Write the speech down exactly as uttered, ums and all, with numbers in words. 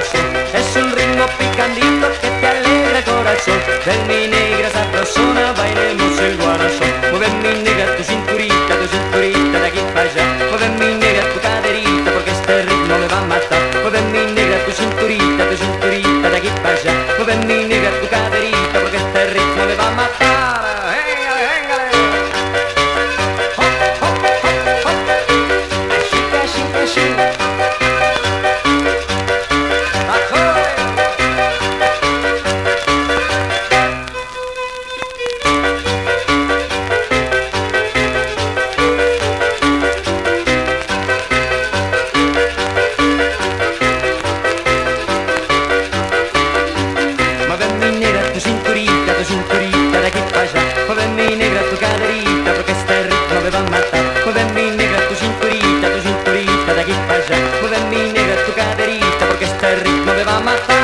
corazón. Es un ritmo picandito que te alegra el corazón. Ven mi negra sabrosona, bailemos el guarazón. Mueve mi negra tu cinturita, tu cinturita de aquí para allá. Mueve mi negra tu caderita porque este ritmo me va a matar. Mueve mi negra tu cinturita, tu cinturita de aquí para allá. Mueve mi negra tu caderita porque este ritmo me va a matar. Véngale, véngale. Hop, hop, hop, hop. Así, así, así. Mueve mi negra tu cinturita, tu cinturita de aquí para allá. Mueve mi negra tu caderita porque este ritmo me va a matar. Mueve mi negra tu cinturita, tu cinturita de aquí para allá. Mueve mi negra tu caderita porque este ritmo me va a matar.